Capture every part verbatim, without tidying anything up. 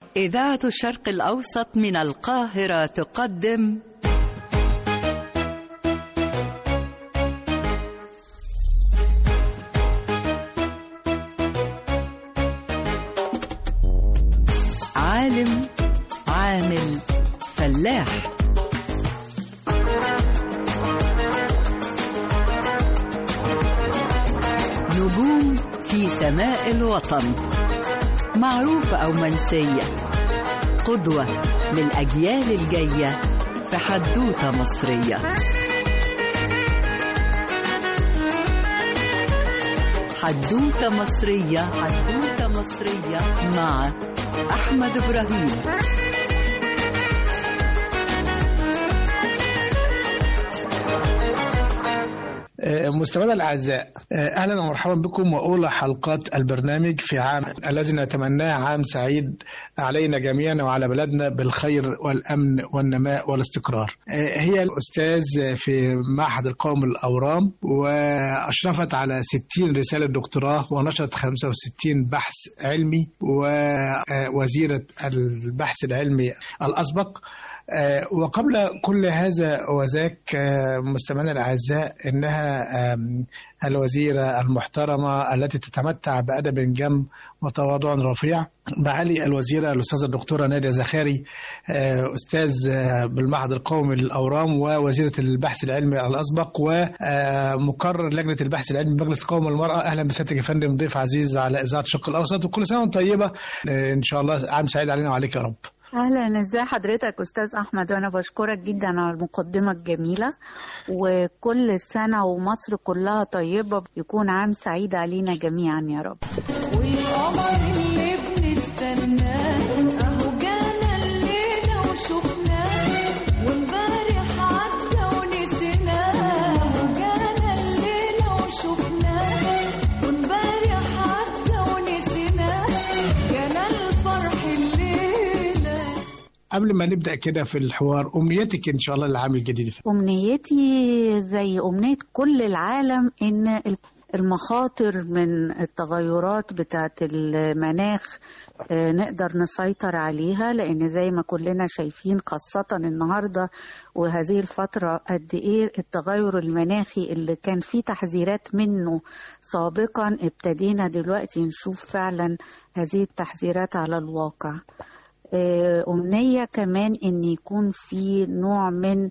إذاعة الشرق الأوسط من القاهرة تقدم عالم عامل فلاح. نجوم في سماء الوطن، معروفة أو منسية، قدوة للأجيال الجاية في حدوتة مصرية. حدوتة مصرية، حدوتة مصرية مع أحمد إبراهيم. مستمعينا الأعزاء، أهلا ومرحبا بكم وأولى حلقات البرنامج في عام الذي نتمناه عام سعيد علينا جميعا وعلى بلدنا بالخير والأمن والنماء والاستقرار. هي الأستاذ في معهد القومي للأورام، وأشرفت على ستين رسالة دكتوراه ونشرت خمسة وستين بحث علمي، ووزيرة البحث العلمي الأسبق. وقبل كل هذا وذاك مستمعينا الأعزاء، إنها الوزيرة المحترمة التي تتمتع بأدب جم وتواضع رفيع، معالي الوزيرة الأستاذة الدكتورة نادية زخاري، أستاذ بالمعهد القومي للأورام ووزيرة البحث العلمي الأسبق ومقرر لجنة البحث العلمي بمجلس قومي المرأة. أهلا بسيادتك يا فندم، ضيف عزيز على إذاعة الشرق الأوسط، وكل سنة وأنت طيبة إن شاء الله. عام سعيد علينا وعليك يا رب. اهلا، ازي حضرتك استاذ احمد؟ وانا بشكرك جدا على المقدمه الجميله، وكل سنه ومصر كلها طيبه، يكون عام سعيد علينا جميعا يا رب. والقمر اللي بنستناه اهو جانا الليله وشفناه، وامبارح عدى ونسيناه، اهو جانا الليله وشفناه، وامبارح عدى ونسيناه، جانا الفرح اللي. قبل ما نبدأ كده في الحوار، أمنيتك إن شاء الله للعام الجديد؟ أمنيتي زي أمنية كل العالم، إن المخاطر من التغيرات بتاعة المناخ نقدر نسيطر عليها، لأن زي ما كلنا شايفين خاصة النهاردة وهذه الفترة قد إيه التغير المناخي اللي كان فيه تحذيرات منه سابقا، ابتدينا دلوقتي نشوف فعلا هذه التحذيرات على الواقع. أمنية كمان إن يكون في نوع من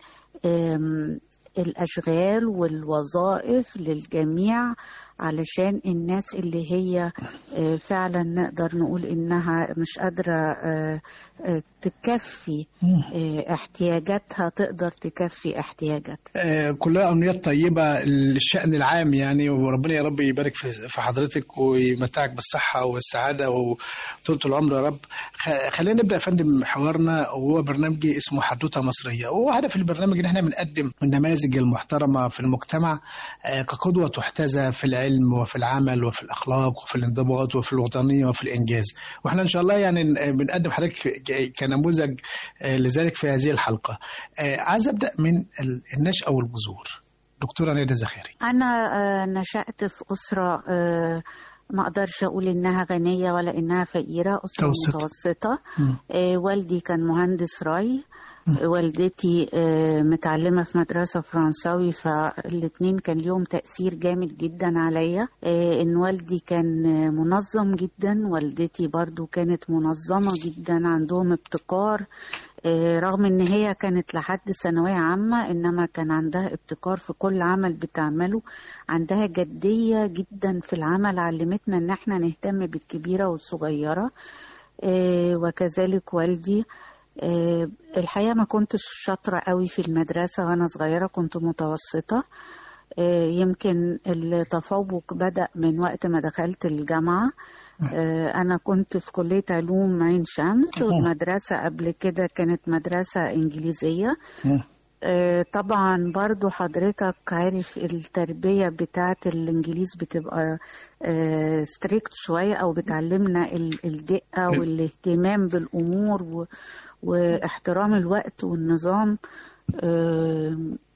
الأشغال والوظائف للجميع، علشان الناس اللي هي فعلا نقدر نقول إنها مش قادرة تكفي احتياجاتها تقدر تكفي احتياجاتها. كلها أمنيات طيبة للشأن العام يعني، وربنا يا رب يبارك في حضرتك ويمتعك بالصحة والسعادة وطولة العمر يا رب. خلينا نبدأ يا فندم حوارنا، وهو برنامج اسمه حدوتة مصرية، وهدف البرنامج إن احنا بنقدم النماذج المحترمة في المجتمع كقدوة تحتذى في العلم وفي العمل وفي الأخلاق وفي الانضباط وفي الوطنية وفي الإنجاز، واحنا إن شاء الله يعني بنقدم حضرتك كنموذج لذلك في هذه الحلقة. عايز أبدأ من النشأة والبذور. دكتورة نادية زخاري، أنا نشأت في أسرة ما أقدرش أقول إنها غنية ولا إنها فقيرة، أسرة متوسطة, متوسطة. والدي كان مهندس ري، والدتي متعلمة في مدرسة فرنساوي، فالاتنين كان ليهم تأثير جامد جدا عليا. إن والدي كان منظم جدا، والدتي برضو كانت منظمة جدا، عندهم ابتكار، رغم إن هي كانت لحد ثانوية عامة، إنما كان عندها ابتكار في كل عمل بتعمله، عندها جدية جدا في العمل، علمتنا إن احنا نهتم بالكبيرة والصغيرة. وكذلك والدي. الحقيقة ما كنتش شاطرة قوي في المدرسة وأنا صغيرة، كنت متوسطة. يمكن التفوق بدأ من وقت ما دخلت الجامعة. أنا كنت في كلية علوم عين شمس، والمدرسة قبل كده كانت مدرسة إنجليزية. طبعا برضو حضرتك عارف التربية بتاعت الإنجليز بتبقى ستريكت شوية، أو بتعلمنا الدقة والاهتمام بالأمور واحترام الوقت والنظام.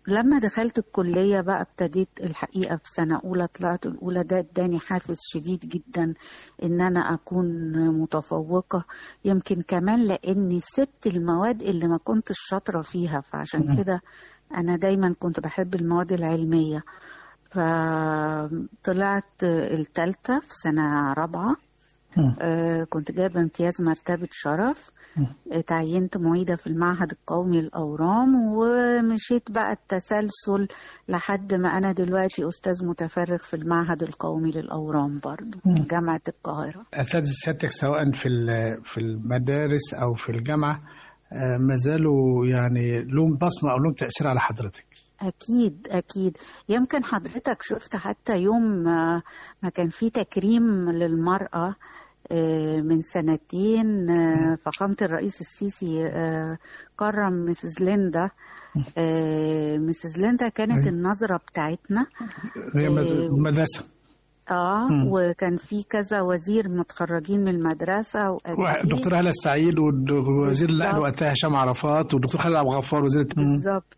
لما دخلت الكلية بقى ابتديت الحقيقة في سنة أولى طلعت الأولى، ده اداني حافز شديد جدا إن أنا أكون متفوقة، يمكن كمان لأني سبت المواد اللي ما كنتش شاطرة فيها، فعشان كده أنا دايما كنت بحب المواد العلمية. فطلعت التالتة في سنة رابعة، آه كنت جايبة امتياز مرتبة شرف، آه تعينت معيدة في المعهد القومي للأورام، ومشيت بقى التسلسل لحد ما أنا دلوقتي أستاذ متفرغ في المعهد القومي للأورام برضو في جامعة القاهرة. أساتذة سيادتك سواء في في المدارس أو في الجامعة آه ما زالوا يعني لهم بصمة أو لهم تأثير على حضرتك؟ أكيد أكيد. يمكن حضرتك شفت حتى يوم ما كان في تكريم للمرأة من سنتين، فخامة الرئيس السيسي كرم مسز ليندا. مسز ليندا كانت النظرة بتاعتنا المدرسة. اه م. وكان في كذا وزير متخرجين من المدرسه، والدكتور هلا السعيد والوزير الاهل وقتها هشام عرفات والدكتور خالد عبد الغفار وزير. بالظبط.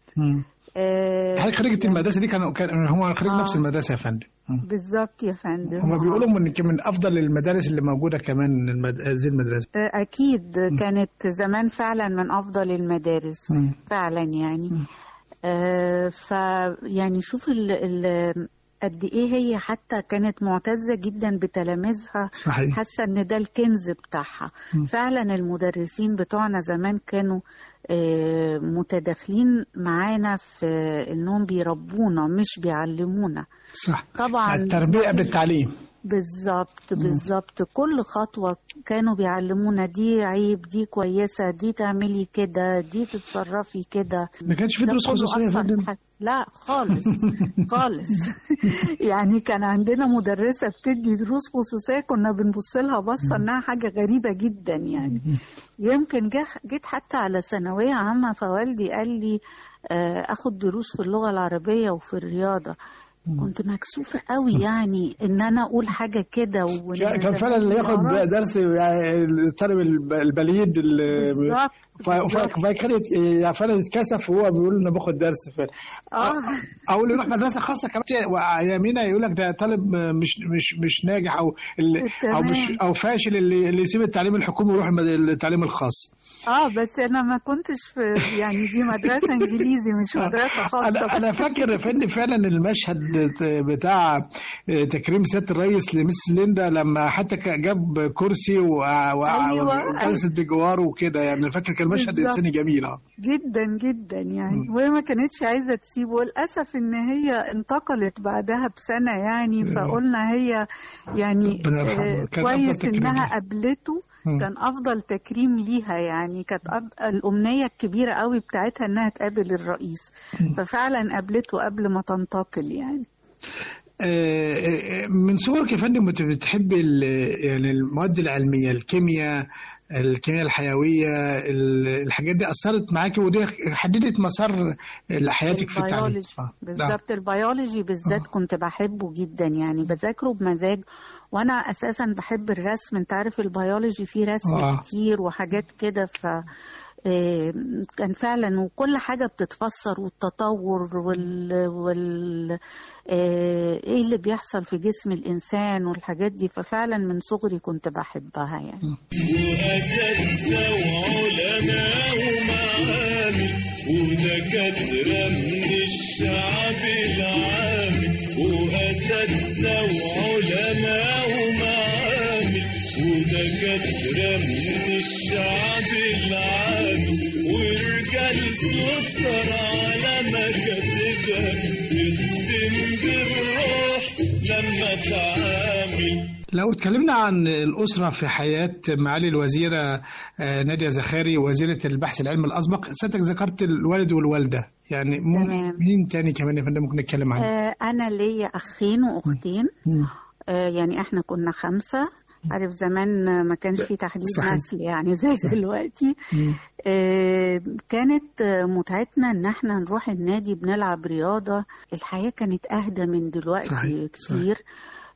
هل خريجة المدرسة دي كانوا كان هم خريج آه. نفس المدرسة يا فندم؟ بالظبط يا فندم. هم بيقولوا من من أفضل المدارس اللي موجودة كمان المد... زي المدرسة. أكيد م. كانت زمان فعلا من أفضل المدارس م. فعلا يعني. آه فيعني شوف ال ال قد ايه هي حتى كانت معتزة جدا بتلاميذها، حاسة ان ده الكنز بتاعها. م. فعلا المدرسين بتوعنا زمان كانوا متداخلين معانا في انهم بيربونا مش بيعلمونا. صح. طبعا التربية قبل التعليم. بالظبط بالظبط. كل خطوة كانوا بيعلمونا دي عيب، دي كويسة، دي تعملي كده، دي تتصرفي كده. ما كانش في دروس خصوصية فندم؟ لا خالص خالص. يعني كان عندنا مدرسة بتدي دروس خصوصية كنا بنبص لها بصة انها حاجة غريبة جدا يعني. يمكن جيت حتى على ثانوية عامة فوالدي قال لي اخد دروس في اللغة العربية وفي الرياضة. كنت مكسوفة قوي يعني ان انا اقول حاجة كده. كان فعلا اللي ياخد درس يعني الطالب البليد بالظبط. فكانت يعني فعلا يتكسف وهو بيقول انا باخد درس فعلا. اه او اللي يروح مدرسه خاصه كمان يمينه يقول لك ده طالب مش مش مش ناجح او او مش او فاشل اللي اللي يسيب التعليم الحكومي ويروح التعليم الخاص. اه بس انا ما كنتش في يعني دي مدرسه انجليزي مش مدرسه خاصه. انا انا فاكر فندم فعلا المشهد بتاع تكريم سياده الرئيس لمس ليندا لما حتى جاب كرسي وجلست بجواره وكده، يعني فاكر كان مشهد انساني جميل جدا جدا يعني. وهي ما كانتش عايزه تسيبه، للاسف ان هي انتقلت بعدها بسنه يعني. فقلنا هي يعني كويس انها قابلته، كان افضل تكريم ليها يعني. كانت الامنيه الكبيره قوي بتاعتها انها تقابل الرئيس، ففعلا قابلته قبل ما تنتقل يعني. من صغرك يا فندم بتحب يعني المواد العلميه، الكيمياء الكيمياء الحيويه، الحاجات دي اثرت معاكي ودي حددت مسار حياتك في التعليم؟ بالظبط. البيولوجي بالذات كنت بحبه جدا يعني، بذاكره بمزاج. وانا اساسا بحب الرسم، انت عارف البيولوجي فيه رسم آه. كتير وحاجات كده، ف كان فعلا وكل حاجة بتتفسر والتطور وال, وال... ايه اللي بيحصل في جسم الإنسان والحاجات دي، ففعلا من صغري كنت بحبها يعني. وأساتذة وعلماء ومعامل ودكاترة من الشعب العامل، وأساتذة وعلماء ومعامل ودكاترة من الشعب العامل، ورجال سكر على مكاتبها يخدم بالروح لما تعامل. لو اتكلمنا عن الأسرة في حياة معالي الوزيرة نادية زخاري وزيرة البحث العلمي الأسبق، سيادتك ذكرت الوالد والوالدة، يعني مين تاني كمان يا فندم ممكن نتكلم عنه؟ آه أنا ليا أخين وأختين. آه يعني إحنا كنا خمسة. عارف زمان ما كانش في تحديد نسل يعني زي دلوقتي. آه كانت متعتنا ان احنا نروح النادي بنلعب رياضة. الحياة كانت اهدى من دلوقتي صحيح. كتير.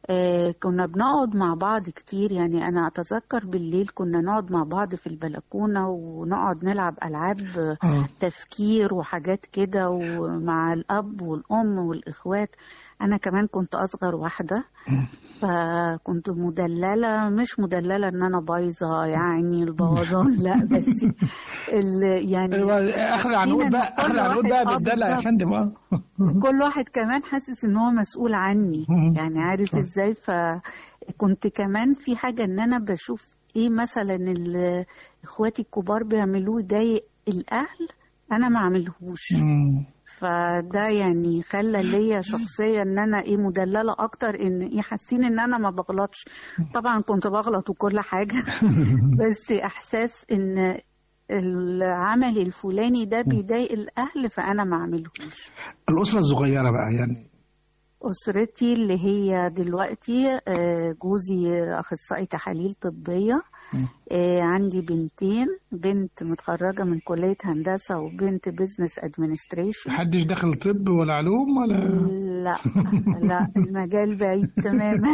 آه كنا بنقعد مع بعض كتير، يعني أنا أتذكر بالليل كنا نقعد مع بعض في البلكونة ونقعد نلعب ألعاب آه. تفكير وحاجات كده، ومع الأب والأم والإخوات. أنا كمان كنت أصغر واحدة، فكنت مدللة، مش مدللة إن أنا بايظة يعني البوظان، لا، بس يعني آخر العنقود بقى، آخر العنقود بقى بالدلع يا فندم. كل واحد كمان حاسس إن هو مسؤول عني، يعني عارف إزاي. فكنت كمان في حاجة إن أنا بشوف إيه مثلا إخواتي الكبار بيعملوه يضايق الأهل، أنا ما عملهوش. فده يعني خلى ليا شخصية ان انا ايه مدللة اكتر، ان ايه حاسين ان انا ما بغلطش. طبعا كنت بغلط وكل حاجة بس احساس ان العمل الفلاني ده بيضايق الاهل فانا ما اعملهوش. الاسرة الصغيرة بقى، يعني اسرتي اللي هي دلوقتي جوزي اخصائي تحاليل طبية، آه عندي بنتين، بنت متخرجة من كلية هندسة وبنت بيزنس ادمنستريشن. محدش دخل طب ولا علوم ولا؟ لا لا، المجال بعيد تماما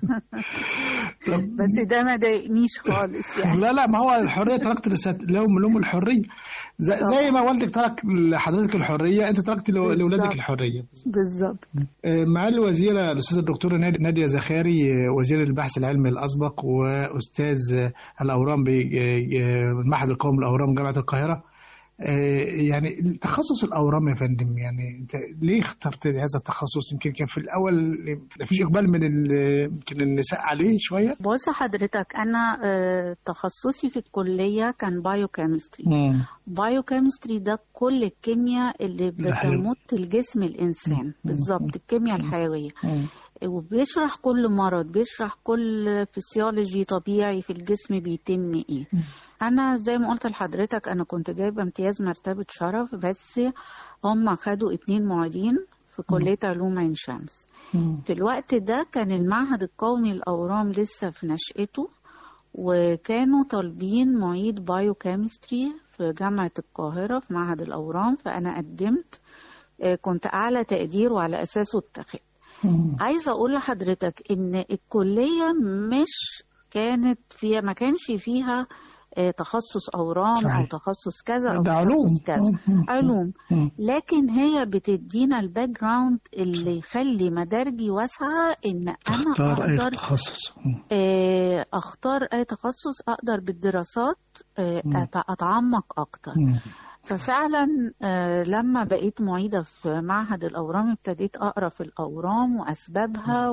بس ده ما ضايقنيش خالص يعني. لا لا، ما هو الحرية تركت لهم لهم الحرية، زي, زي ما والدك ترك لحضرتك الحرية، انت تركت لأولادك الحرية. بالظبط. معالي الوزيرة الأستاذة الدكتورة نادية زخاري، وزير البحث العلمي الأسبق وأستاذ الأورام بالمعهد القومي للأورام جامعة القاهرة، يعني تخصص الأورام يا فندم، يعني أنت ليه اخترت هذا التخصص؟ يمكن كان في الأول مفيش إقبال من يمكن النساء عليه شوية. بص حضرتك، أنا تخصصي في الكلية كان بايوكيمستري. بايوكيمستري ده كل الكيمياء اللي بتمت الجسم الإنسان، بالظبط الكيمياء الحيوية، وبيشرح كل مرض، بيشرح كل فسيولوجي طبيعي في الجسم بيتم ايه. انا زي ما قلت لحضرتك انا كنت جايبه امتياز مرتبه شرف، بس هم خدوا اتنين معيدين في كليه علوم عين شمس. في الوقت ده كان المعهد القومي للاورام لسه في نشأته، وكانوا طالبين معيد بايوكيمستري في جامعه القاهره في معهد الاورام، فانا قدمت، كنت اعلى تقدير وعلى اساسه اتخذ. عايزة أقول لحضرتك إن الكلية مش كانت فيها، ما كانش فيها تخصص أورام صحيح. أو تخصص كذا أو تخصص كذا، علوم، لكن هي بتدينا الباك جراوند اللي يخلي مدارجي واسعة، إن أنا أختار أقدر أي تخصص، أختار أي تخصص، أقدر بالدراسات أتعمق أكتر. ففعلا لما بقيت معيدة في معهد الأورام ابتديت أقرأ في الأورام وأسبابها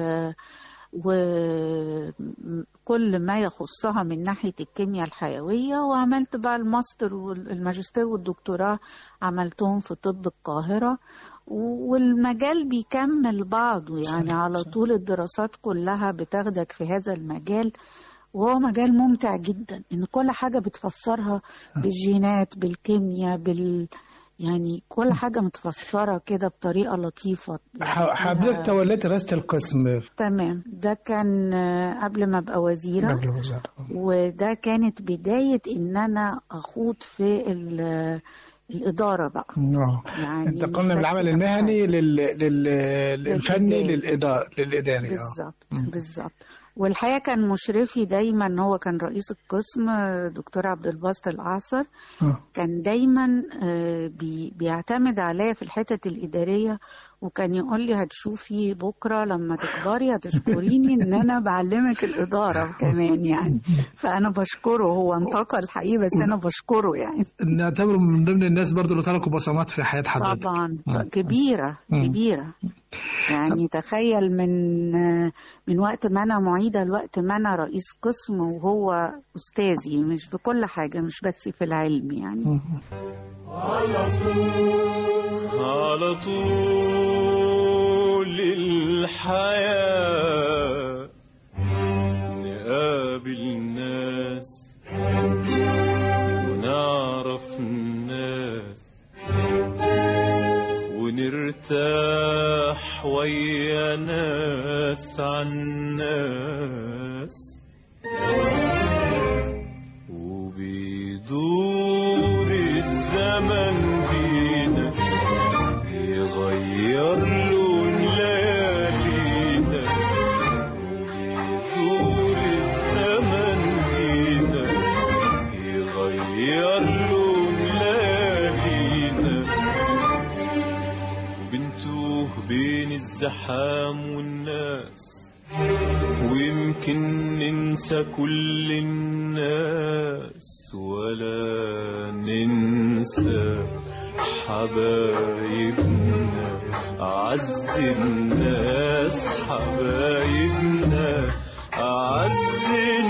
وكل ما يخصها من ناحية الكيمياء الحيوية، وعملت بقى الماستر والماجستير والدكتوراه عملتهم في طب القاهرة، والمجال بيكمل بعضه يعني على طول، الدراسات كلها بتاخدك في هذا المجال، وهو مجال ممتع جدا، ان كل حاجة بتفسرها بالجينات بالكيمياء بال يعني كل حاجة متفسرة كده بطريقة لطيفة. حضرتك توليت رئاسة القسم؟ تمام، ده كان قبل ما ابقى وزيرة، قبل وزارة. وده كانت بداية ان انا اخوض في الإدارة بقى. يعني انتقلنا من العمل المهني لل... لل... للفني للإدارة للإداري. بالظبط بالظبط. والحقيقة كان مشرفي دايما، هو كان رئيس القسم دكتور عبد الباسط الأعصر، كان دايما بي بيعتمد عليا في الحتة الإدارية، وكان يقول لي هتشوفي بكرة لما تكبري هتشكريني ان انا بعلمك الإدارة كمان يعني. فانا بشكره، هو انتقل حقيقي بس انا بشكره يعني. نعتبره من ضمن الناس برضو اللي تركوا بصمات في حياة حضرتك. طبعا كبيرة كبيرة يعني. تخيل من من وقت ما انا معيدة لوقت ما انا رئيس قسم، وهو استاذي مش في كل حاجة، مش بس في العلم يعني. على طول على طول الحياة نقابل ناس ونعرف الناس ونرتاح ويا ناس عن ناس، وبيدور الزمن بينا بيغير لون ليالينا ياللو ملاهينا بنتوه بين الزحام والناس ويمكن ننسى كل الناس ولا ننسى حبايبنا أعز الناس حبايبنا أعز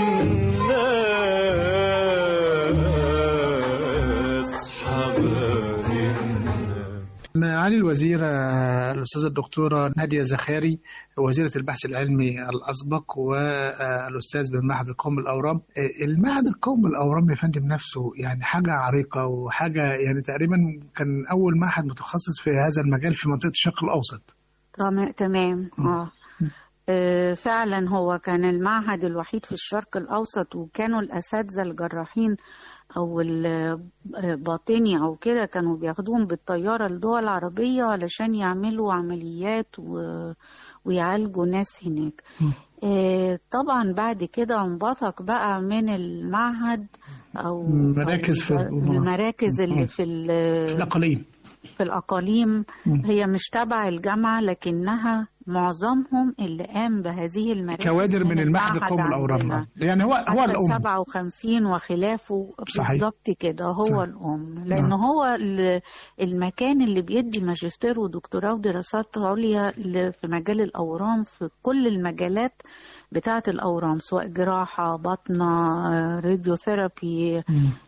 الناس حبايبنا. معالي الوزيرة الأستاذة الدكتورة نادية زخاري وزيرة البحث العلمي الأسبق والأستاذ بالمعهد القومي للأورام. المعهد القومي للأورام يا فندم نفسه يعني حاجة عريقة وحاجة يعني تقريبا كان أول معهد متخصص في هذا المجال في منطقة الشرق الأوسط. تمام تمام اه آه، فعلا هو كان المعهد الوحيد في الشرق الأوسط، وكانوا الأساتذة الجراحين أو الباطني أو كده كانوا بياخدوهم بالطيارة لدول عربية علشان يعملوا عمليات و... ويعالجوا ناس هناك. آه، طبعا بعد كده انبثق بقى من المعهد أو مراكز في المراكز اللي في, في الأقاليم في الأقاليم هي مش تبع الجامعة، لكنها معظمهم اللي قام بهذه المراكز كوادر من المعهد القومي للأورام. يعني هو هو الأم سبعة وخمسين وخلافه بالظبط كده هو صحيح. الأم لأنه آه. هو المكان اللي بيدي ماجستير ودكتوراه ودراسات عليا في مجال الأورام في كل المجالات بتاعة الأورام، سواء جراحة باطنة راديوثيرابي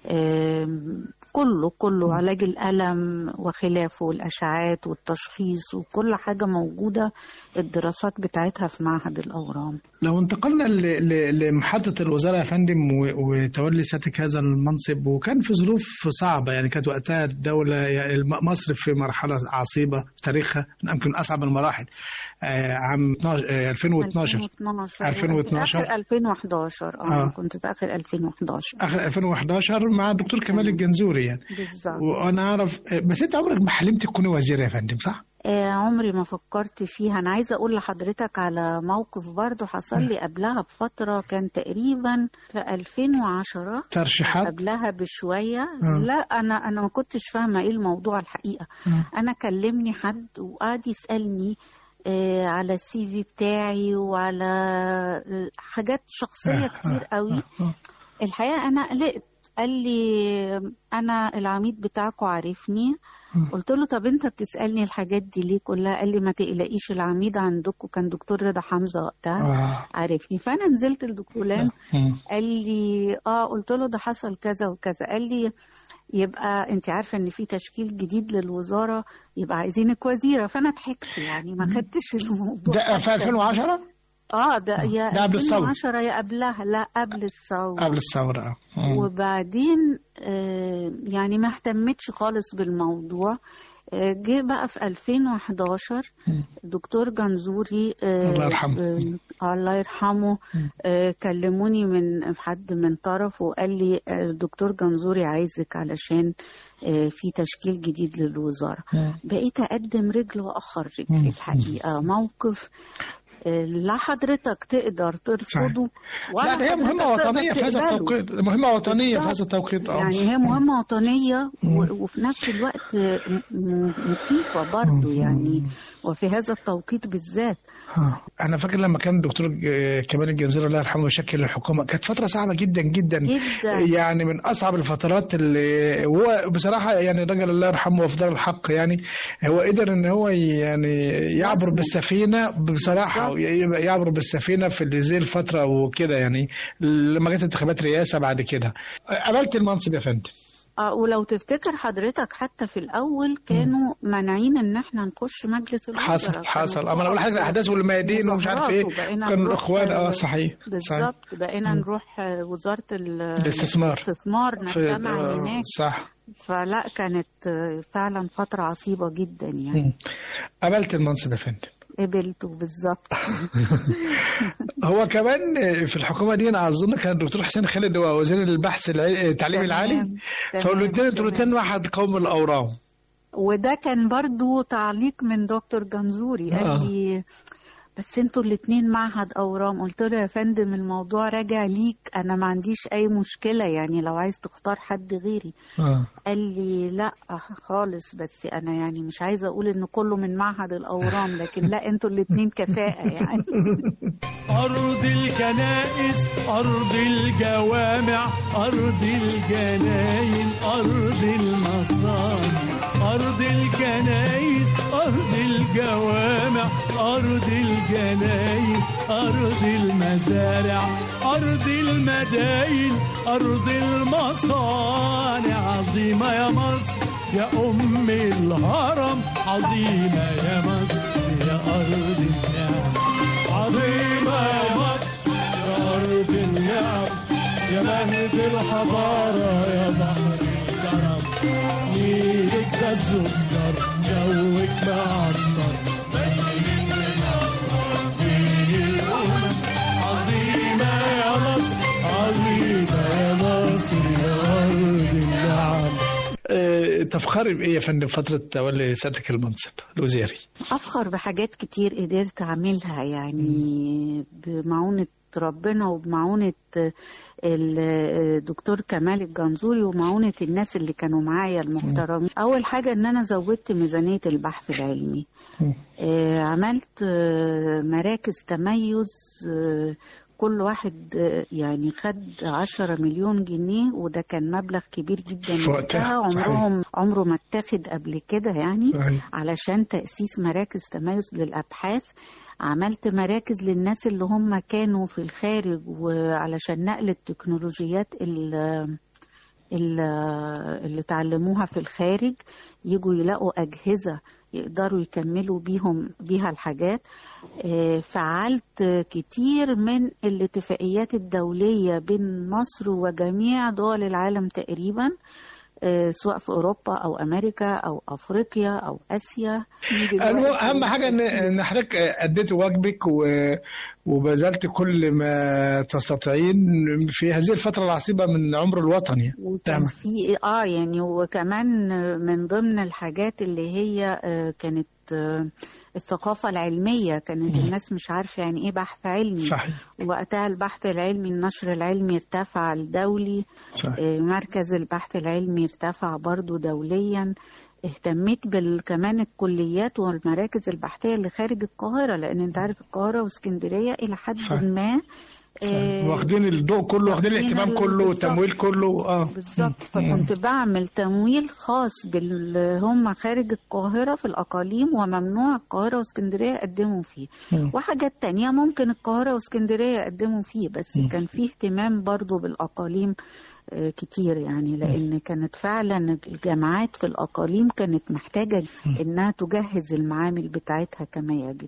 كله كله علاج الألم وخلافه والأشعات والتشخيص وكل حاجة موجودة الدراسات بتاعتها في معهد الأورام. لو انتقلنا لمحطة الوزارة يا فندم وتولي سيادتك هذا المنصب، وكان في ظروف صعبة يعني كانت وقتها الدولة يعني مصر في مرحلة عصيبة في تاريخها يمكن أصعب المراحل عام ألفين واثناشر ألفين واثناشر آخر ألفين وإحداشر اه, آه. كنت في آخر ألفين وإحداشر آخر ألفين وإحداشر مع الدكتور كمال الجنزوري يعني بالظبط. وأنا أعرف بس أنت عمرك ما حلمت تكوني وزيرة يا فندم صح؟ آه عمري ما فكرت فيها. أنا عايزة أقول لحضرتك على موقف برضو حصل لي قبلها بفترة، كان تقريبا في ألفين وعشرة ترشيحات قبلها بشوية. آه. لا أنا أنا ما كنتش فاهمة إيه الموضوع الحقيقة. آه. أنا كلمني حد وقعد يسألني آه على السي في بتاعي وعلى حاجات شخصية آه. كتير قوي. آه. آه. الحقيقة أنا قلقت. قال لي أنا العميد بتاعكم عارفني. قلت له طب انت بتسألني الحاجات دي ليه كلها؟ قال لي ما تقلقيش العميد عندكم كان دكتور رضا حمزة وقتها آه. عارفني. فانا نزلت لدكتور قال لي اه قلت له ده حصل كذا وكذا. قال لي يبقى انت عارفه ان في تشكيل جديد للوزاره يبقى عايزينك وزيره. فانا ضحكت يعني ما خدتش الموضوع ده في ألفين وعشرة. اه ده يا ده قبل الثورة عشرة يا قبلها. لا قبل الثورة قبل الثورة اه وبعدين آه يعني ما اهتمتش خالص بالموضوع. آه جه بقى في ألفين وإحداشر الدكتور جنزوري آه الله يرحمه آه الله يرحمه آه كلموني من حد من طرف وقال لي الدكتور جنزوري عايزك علشان آه في تشكيل جديد للوزارة. بقيت أقدم رجل وأخر رجل الحقيقة. موقف لا حضرتك تقدر ترفضه ولا لا هي مهمة وطنية في هذا التوقيت. مهمة وطنية في هذا التوقيت اه يعني هي مهمة وطنية وفي نفس الوقت مخيفة برضو يعني وفي هذا التوقيت بالذات. أنا فاكر لما كان الدكتور كمال الجنزوري الله يرحمه يشكل الحكومة كانت فترة صعبة جدا جدا, جداً. يعني من أصعب الفترات اللي هو بصراحة يعني الرجل الله يرحمه وفضل الحق يعني هو قدر إن هو يعني يعبر بالسفينة بصراحة يعبر بالسفينة في زي الفترة وكده يعني لما جت انتخابات رئاسة بعد كده قبلت المنصب يا فندم. اه ولو تفتكر حضرتك حتى في الأول كانوا مانعين إن احنا نخش مجلس الوزراء. حصل حصل أما أنا بقول حاجة الأحداث والميادين ومش عارف إيه كانوا الإخوان اه صحيح بالظبط. بقينا نروح وزارة الاستثمار الاستثمار نجتمع هناك صح. فلا كانت فعلا فترة عصيبة جدا يعني. قبلت المنصب يا فندم. قبلته بالظبط. هو كمان في الحكومه دي انا اظن كان الدكتور حسين خالد هو وزير البحث التعليمي العالي. فقلت له تلتين واحد قوم الاورام. وده كان برضو تعليق من دكتور جنزوري. قال لي بس انتوا الاتنين معهد اورام. قلت له يا فندم الموضوع راجع ليك، انا ما عنديش اي مشكله يعني لو عايز تختار حد غيري. آه. قال لي لا خالص، بس انا يعني مش عايزه اقول ان كله من معهد الاورام، لكن لا انتوا الاتنين كفاءه يعني. ارض الكنائس، ارض الجوامع، ارض الجناين، ارض المصانع، ارض الكنائس، ارض الجوامع، ارض الجناين، ارض المزارع، ارض المداين، ارض المصانع. عظيمه يا مصر يا ام الهرم، عظيمه يا مصر يا ارض النعم، عظيمه يا مصر يا ارض النعم، يا مهد الحضاره يا بحر الكرم. نيلك ده السكر، جوك معطر، عظيمة يا مصر، عظيمة يا مصر يا أرض النعم. أه تفخري بإيه يا فندم فترة تولي سيادتك المنصب الوزاري؟ أفخر بحاجات كتير قدرت أعملها يعني بمعونة ربنا وبمعونة الدكتور كمال الجنزوري ومعونة الناس اللي كانوا معايا المحترمين. أول حاجة إن أنا زودت ميزانية البحث العلمي. آه عملت آه مراكز تميز، آه كل واحد آه يعني خد عشرة مليون جنيه، وده كان مبلغ كبير جدا وقتها، عمرهم عمره ما اتاخد قبل كده يعني صحيح. علشان تأسيس مراكز تميز للأبحاث. عملت مراكز للناس اللي هم كانوا في الخارج، وعلشان نقل التكنولوجيات اللي, اللي تعلموها في الخارج يجوا يلاقوا أجهزة يقدروا يكملوا بيهم بيها الحاجات. فعلت كتير من الاتفاقيات الدولية بين مصر وجميع دول العالم تقريبا، سواء في أوروبا أو أمريكا أو أفريقيا أو آسيا. أهم حاجة إن حضرتك أديت واجبك وبذلت كل ما تستطيعين في هذه الفترة العصيبة من عمر الوطني. وكان في آه يعني وكمان من ضمن الحاجات اللي هي كانت الثقافة العلمية، كانت الناس مش عارفة يعني إيه بحث علمي. صحيح. وقتها البحث العلمي، النشر العلمي ارتفع الدولي. صحيح. مركز البحث العلمي ارتفع برضو دوليا. اهتميت كمان الكليات والمراكز البحثية اللي خارج القاهرة، لأن انت عارف القاهرة واسكندرية إلى حد صحيح. ما آه واخدين الضوء كله، واخدين الاهتمام كله والتمويل كله. اه بالظبط. فكنت بعمل تمويل خاص باللي هم خارج القاهرة في الأقاليم، وممنوع القاهرة واسكندرية يقدموا فيه. مم. وحاجات تانية ممكن القاهرة واسكندرية يقدموا فيه، بس مم. كان فيه اهتمام برضو بالأقاليم كتير يعني، لأن كانت فعلا الجامعات في الأقاليم كانت محتاجة إنها تجهز المعامل بتاعتها كما يجب.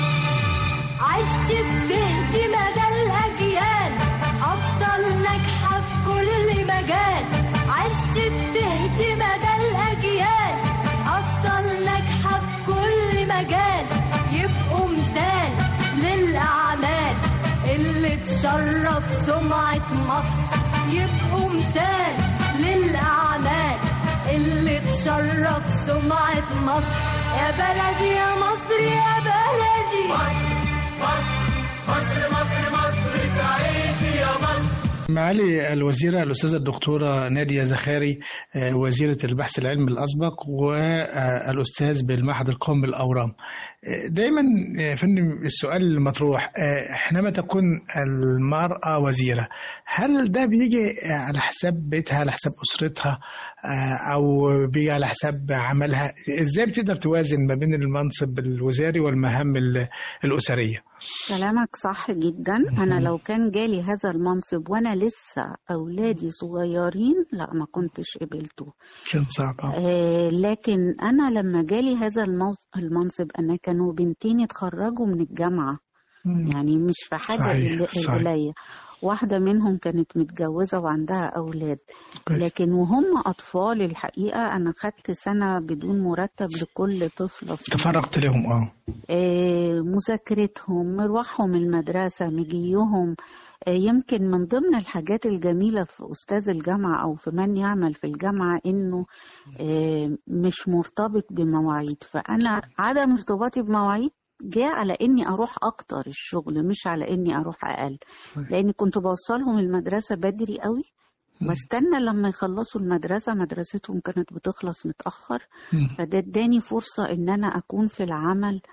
عشت بتهدي مدى الأجيال، أفضل ناجحة في كل مجال. عشت بتهدي مدى الأجيال، أفضل ناجحة في كل مجال. يبقوا مثال للأعمال اللي تشرف سمعة مصر. يبقوا مثال للأعمال اللي تشرف سمعة مصر. يا بلدي يا مصر يا بلدي، مصر مصر مصر مصر تعيشي يا مصر. معالي الوزيرة الأستاذة الدكتورة نادية زخاري، وزيرة البحث العلمي الأسبق والأستاذ بالمعهد القومي للأورام، دايما فندم السؤال المطروح، حينما تكون المرأة وزيرة هل ده بيجي على حساب بيتها، على حساب أسرتها، أو بيجي على حساب عملها؟ إزاي بتقدر توازن ما بين المنصب الوزاري والمهام الأسرية؟ كلامك صح جدا. أنا لو كان جالي هذا المنصب وأنا لسه أولادي صغيرين لا ما كنتش قبلته، كان صعب. آه لكن أنا لما جالي هذا المنصب أنا كانوا بنتين يتخرجوا من الجامعة. مم. يعني مش في حاجة قليلة. واحدة منهم كانت متجوزة وعندها أولاد، لكن وهم أطفال الحقيقة أنا خدت سنة بدون مرتب لكل طفل. تفرغت لهم اه, آه مذاكرتهم، مروحهم المدرسة، مجيهم. آه يمكن من ضمن الحاجات الجميلة في أستاذ الجامعة أو في من يعمل في الجامعة إنه آه مش مرتبط بمواعيد. فأنا عدم ارتباطي بمواعيد جاء على اني اروح اكتر الشغل مش على اني اروح اقل، لاني كنت بوصلهم المدرسة بدري قوي واستنى لما يخلصوا المدرسة، مدرستهم كانت بتخلص متأخر، فده اداني فرصة ان انا اكون في العمل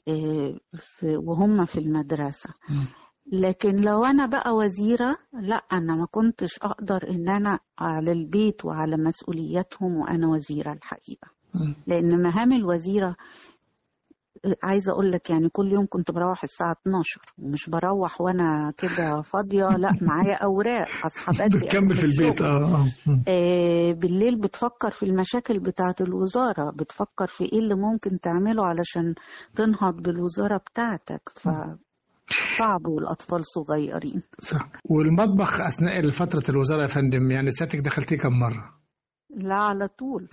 وهم في المدرسة. لكن لو انا بقى وزيرة لا، انا ما كنتش اقدر ان انا على البيت وعلى مسؤولياتهم وانا وزيرة الحقيقة، لان مهام الوزيرة عايزة اقول لك يعني كل يوم كنت بروح الساعة اتناشر، ومش بروح وانا كده فاضية، لا معايا اوراق، اصحى بدري بتكمل في البيت. اه آه بالليل بتفكر في المشاكل بتاعة الوزارة، بتفكر في ايه اللي ممكن تعمله علشان تنهض بالوزارة بتاعتك، ف صعب والأطفال صغيرين. صح. والمطبخ أثناء فترة الوزارة يا فندم، يعني سيادتك دخلتيه كم مرة؟ لا على طول.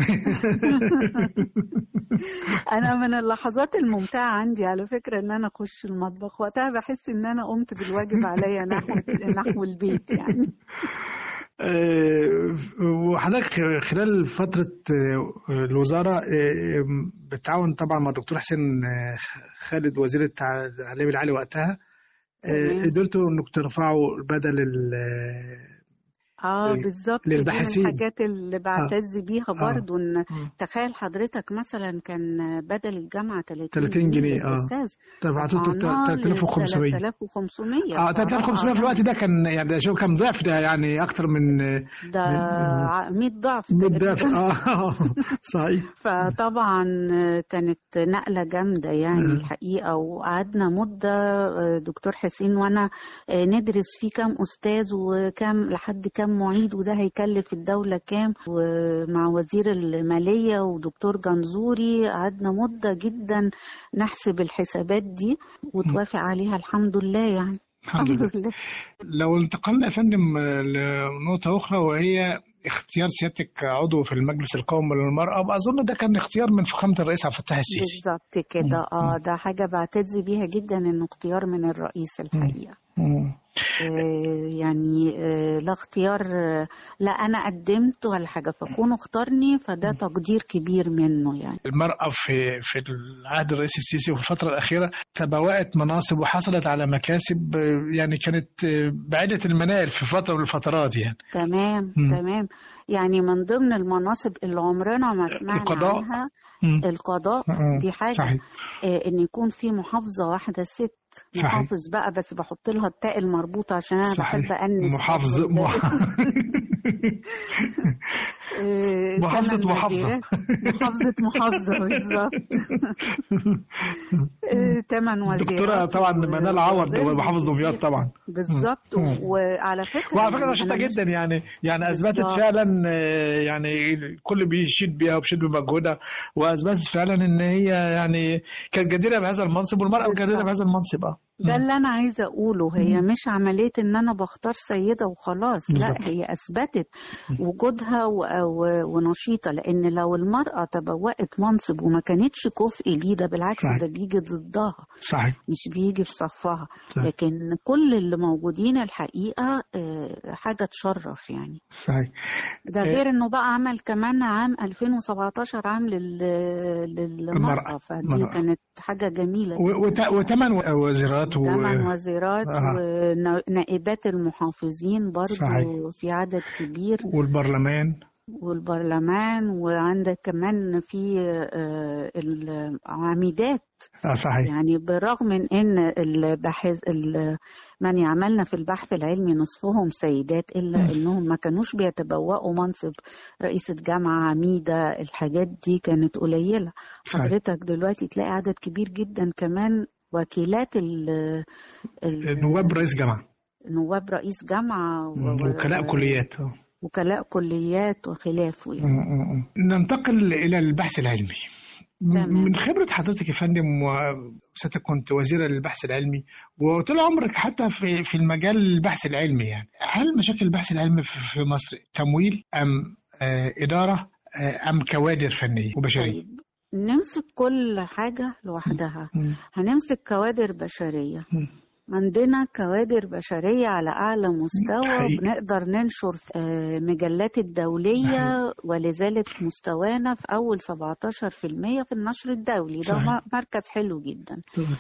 أنا من اللحظات الممتعة عندي على فكرة إن أنا أخش المطبخ، وقتها بحس إن أنا قمت بالواجب عليا نحو نحو البيت يعني. وحضرتك خلال فترة الوزارة بالتعاون طبعا مع الدكتور حسين خالد وزير التعليم العالي وقتها، قدرتوا انكم ترفعوا بدل ال اه بالظبط، دي من الحاجات اللي بعتز بيها برضو. ان تخيل حضرتك مثلا كان بدل الجامعه ثلاثين جنيه اه استاذ، تبعتوا ثلاثة آلاف وخمسمية ثلاثة آلاف وخمسمية اه ثلاثة آلاف وخمسمية في الوقت ده كان يعني شوف كم ضعف ده، يعني اكتر من ده مية ضعف مية ضعف اه صحيح. فطبعا كانت نقله جامده يعني الحقيقه، وقعدنا مده دكتور حسين وانا ندرس فيه كام استاذ وكام لحد كام معيد، وده هيكلف الدولة كام، ومع وزير المالية ودكتور جنزوري قعدنا مدة جدا نحسب الحسابات دي وتوافق عليها الحمد لله يعني. الحمد لله. لو انتقلنا يا فندم لنقطة أخرى وهي اختيار سيادتك عضو في المجلس القومي للمرأة، وأظن ده كان اختيار من فخامة الرئيس عبد الفتاح السيسي. بالظبط كده اه ده حاجة بعتز بيها جدا، انه اختيار من الرئيس الحقيقة. مم. آه يعني آه لا اختيار آه لا أنا قدمت ولا حاجة فكونه اختارني، فده تقدير كبير منه يعني. المرأة في في العهد الرئيس السيسي وفي الفترة الأخيرة تبوأت مناصب وحصلت على مكاسب يعني كانت بعيدة المنال في فترة من الفترات يعني. تمام م. تمام يعني من ضمن المناصب اللي عمرنا ما سمعنا القضاء. عنها م. القضاء م. دي حاجة صحيح. آه إن يكون في محافظة واحدة ست محافظ صحيح. بقى بس بحط لها التاء المربوطة عشان أنا صحيح. بحب أنس محافظ محافظة محافظة محافظة محافظة بالظبط. ثمان وزيرات. دكتورة طبعا منال عوض محافظ دمياط طبعا بالظبط. وعلى فكرة وعلى فكرة نشيطة جدا يعني يعني أثبتت فعلا يعني الكل بيشيد بيها وبيشيد بمجهودها، وأثبتت فعلا إن هي يعني كانت جديرة بهذا المنصب، والمرأة جديرة بهذا المنصب. اه ده اللي أنا عايزة أقوله، هي مش عملية إن أنا بختار سيدة وخلاص، لا هي أثبتت وجودها ونشيطة، لأن لو المرأة تبوأت منصب وما كانتش كفء ليه ده بالعكس صحيح. ده بيجي ضدها صحيح. مش بيجي في صفها صحيح. لكن كل اللي موجودين الحقيقة حاجة تشرف يعني صحيح. ده غير إنه بقى عمل كمان عام ألفين وسبعتاشر عام للمرأة، فدي مرأة. كانت حاجة جميلة وثمان وزيرات ثمان وزيرات آه. ونائبات المحافظين برضو صحيح. في عدد كبير، والبرلمان والبرلمان وعندك كمان في العميدات آه صحيح. يعني بالرغم من ان الباحث من يعملنا في البحث العلمي نصفهم سيدات، الا م. انهم ما كانوش بيتبوأوا منصب رئيسة جامعة عميدة، الحاجات دي كانت قليلة صحيح. حضرتك دلوقتي تلاقي عدد كبير جدا كمان وكيلات ال نواب رئيس جامعة نواب رئيس جامعة وكلاء كليات وكلاء كليات وخلافه يعني. ننتقل إلى البحث العلمي. تمام. من خبرة حضرتك يا فندم، وسيادتك كنت وزيرة للبحث العلمي وطول عمرك حتى في في المجال البحث العلمي، يعني هل مشاكل البحث العلمي في مصر تمويل أم آه إدارة آه أم كوادر فنية وبشرية؟ طيب. نمسك كل حاجة لوحدها. م. هنمسك كوادر بشرية. م. عندنا كوادر بشرية على أعلى مستوى، حقيقي. بنقدر ننشر آه، مجلات الدولية، ولذلك مستوانا في أول سبعتاشر بالمية في النشر الدولي. ده صحيح. م- مركز حلو جدا.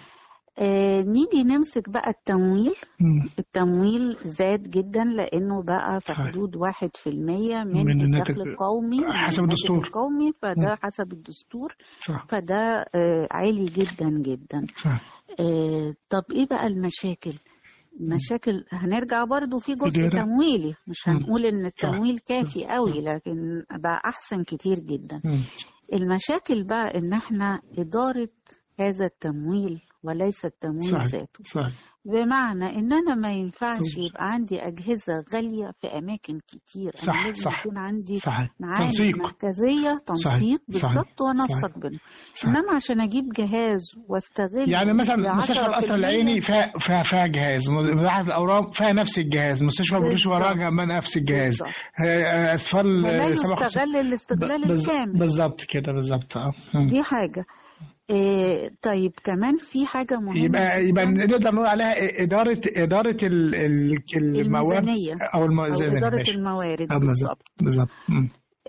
آه، نيجي نمسك بقى التمويل. مم. التمويل زاد جدا لأنه بقى في صحيح. حدود واحد في المية من, من الدخل الناتج- القومي، من حسب الناتج الدستور. القومي، فده مم. حسب الدستور. صح فده آه، عالي جدا جدا. صح. آه، طب ايه بقى المشاكل؟ المشاكل هنرجع برضو في جزء إدارة. تمويلي، مش مم. هنقول ان التمويل صح. كافي قوي، لكن بقى احسن كتير جدا. مم. المشاكل بقى ان احنا ادارة هذا التمويل وليس التمويل صح ذاته. صح. بمعنى ان انا ما ينفعش مم. يبقى عندي اجهزة غالية في اماكن كتير. صح، انا لازم صح. يكون عندي صحيح. معامل تنسيق. مركزية، تنسيق صحيح. بالظبط، وانسق صحيح. بينهم. صح. انما عشان اجيب جهاز واستغل يعني مثلا ب مستشفى عشرة القصر بالمية العيني فيها فيها فيها جهاز، مذاعة الأورام فيها نفس الجهاز، مستشفى بوليس بالظبط. وراجع ما نفس الجهاز. بالظبط. آه، أطفال لا آه، سبعة وخمسين. يستغل الاستغلال بز- الكامل. بالظبط كده بالظبط. اه مم. دي حاجة. إيه طيب كمان في حاجة مهمة يبقى جداً. يبقى نقدر نقول عليها إدارة إدارة ال- ال- الموارد الميزانية أو أو الميزانية. إدارة ماشي. الموارد آه، بالظبط. بالظبط. مم.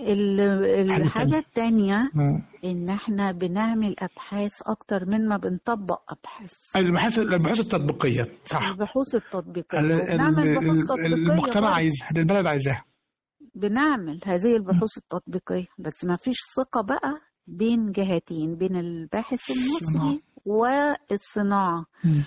ال- حاجة الحاجة التانية مم. إن إحنا بنعمل أبحاث أكتر من ما بنطبق أبحاث. البحوث البحوث التطبيقية صح. البحوث التطبيقية، ال- وبنعمل ال- بحوث ال- تطبيقية المجتمع برضه. عايزها، البلد عايزاها. بنعمل هذه البحوث التطبيقية، بس ما فيش ثقة بقى بين جهتين، بين الباحث المصري والصناعة. مم.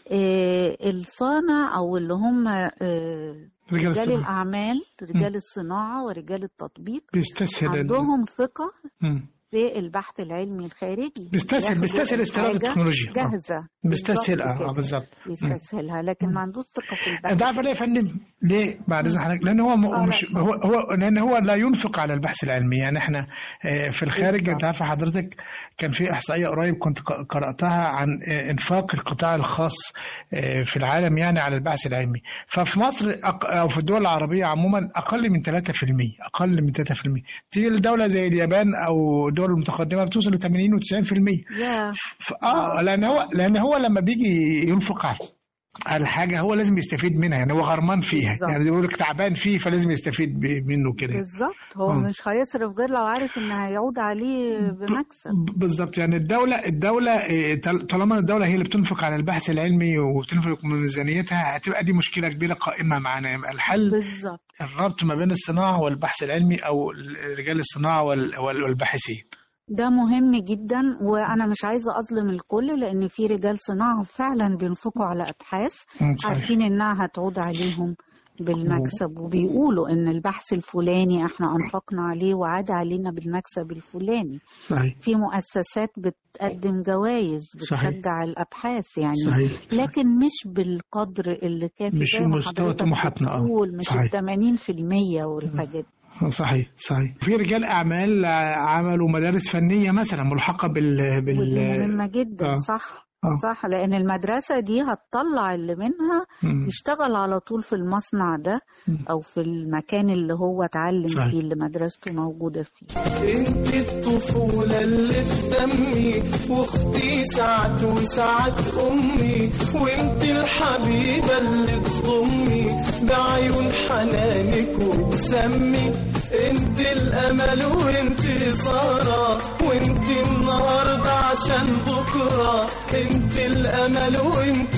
إيه الصانع أو اللي هم إيه رجال رجال الصناعة. الأعمال، رجال الصناعة ورجال التطبيق، بيستسهل ال- عندهم ثقة مم. في البحث العلمي الخارجي. بيستسهل ياخدوا بيستسهل استيراد الحاجة التكنولوجيا. آه. جاهزة. بيستسهل بالظبط اه كده. آه، بالظبط. بيستسهلها، لكن ما عندوش ثقة في البحث. ده عارف ليه يا فندم؟ ليه بعد اذن حضرتك؟ لان هو م- آه، لا، مش اتفضل. هو هو لان هو لا ينفق على البحث العلمي. يعني احنا آه، في الخارج، بالظبط. انت عارفه حضرتك كان في احصائيه قريب كنت ق- قراتها عن آه، انفاق القطاع الخاص آه، في العالم يعني على البحث العلمي. ففي مصر أق- او في الدول العربيه عموما اقل من ثلاثة بالمية، اقل من ثلاثة بالمية. تيجي لدوله زي اليابان او الدول المتقدمه بتوصل ل ثمانين و90%. يا ف- اه لان هو لان هو لما بيجي ينفق على على حاجه هو لازم يستفيد منها، يعني هو غرمان فيها. بالظبط. يعني بيقول لك تعبان فيه فلازم يستفيد ب- منه كده. بالظبط. هو آه. مش هيصرف غير لو عارف إن هيعود عليه بمكسب. ب- بالظبط. يعني الدوله الدوله إيه، طال- طالما الدوله هي اللي بتنفق على البحث العلمي وبتنفق من ميزانيتها، هتبقى دي مشكله كبيره قائمه معانا. يبقى الحل بالظبط. الربط ما بين الصناعه والبحث العلمي، او رجال الصناعه وال- وال- والباحثين. ده مهم جدا، وانا مش عايزه اظلم الكل، لان في رجال صناعه فعلا بينفقوا على ابحاث مم، صحيح. عارفين انها هتعود عليهم بالمكسب، وبيقولوا ان البحث الفلاني احنا انفقنا عليه وعاد علينا بالمكسب الفلاني. صحيح. في مؤسسات بتقدم جوائز صحيح. بتشجع الابحاث يعني. صحيح. لكن مش بالقدر اللي كافي، مش زي ما مستوى حضرتك طموحاتنا. اه بتقول، مش صحيح. ال ثمانين بالمية والحاجات دي. صحيح صحيح. في رجال اعمال عملوا مدارس فنيه مثلا ملحقه بال بال ودي مهمة جدا. آه. صح. آه. صح، لأن المدرسة دي هتطلع اللي منها مم. يشتغل على طول في المصنع ده مم. أو في المكان اللي هو اتعلم صحيح. فيه، اللي مدرسته موجودة فيه. انت الطفولة اللي في دمي، واختي ساعات وساعات امي، وانت الحبيبة اللي تضمي بعيون حنانك وتسمي. انت الامل وانت سارة، وانت النهاردة عشان بكرة. انت الامل وانت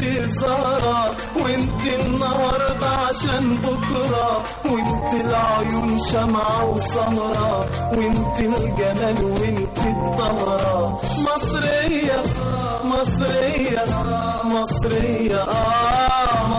سارة، وانت النهاردة عشان بكرة. وانت العيون شمعة وسمرة، وانت الجمال وانت الطهرة. مصرية مصرية مصرية آه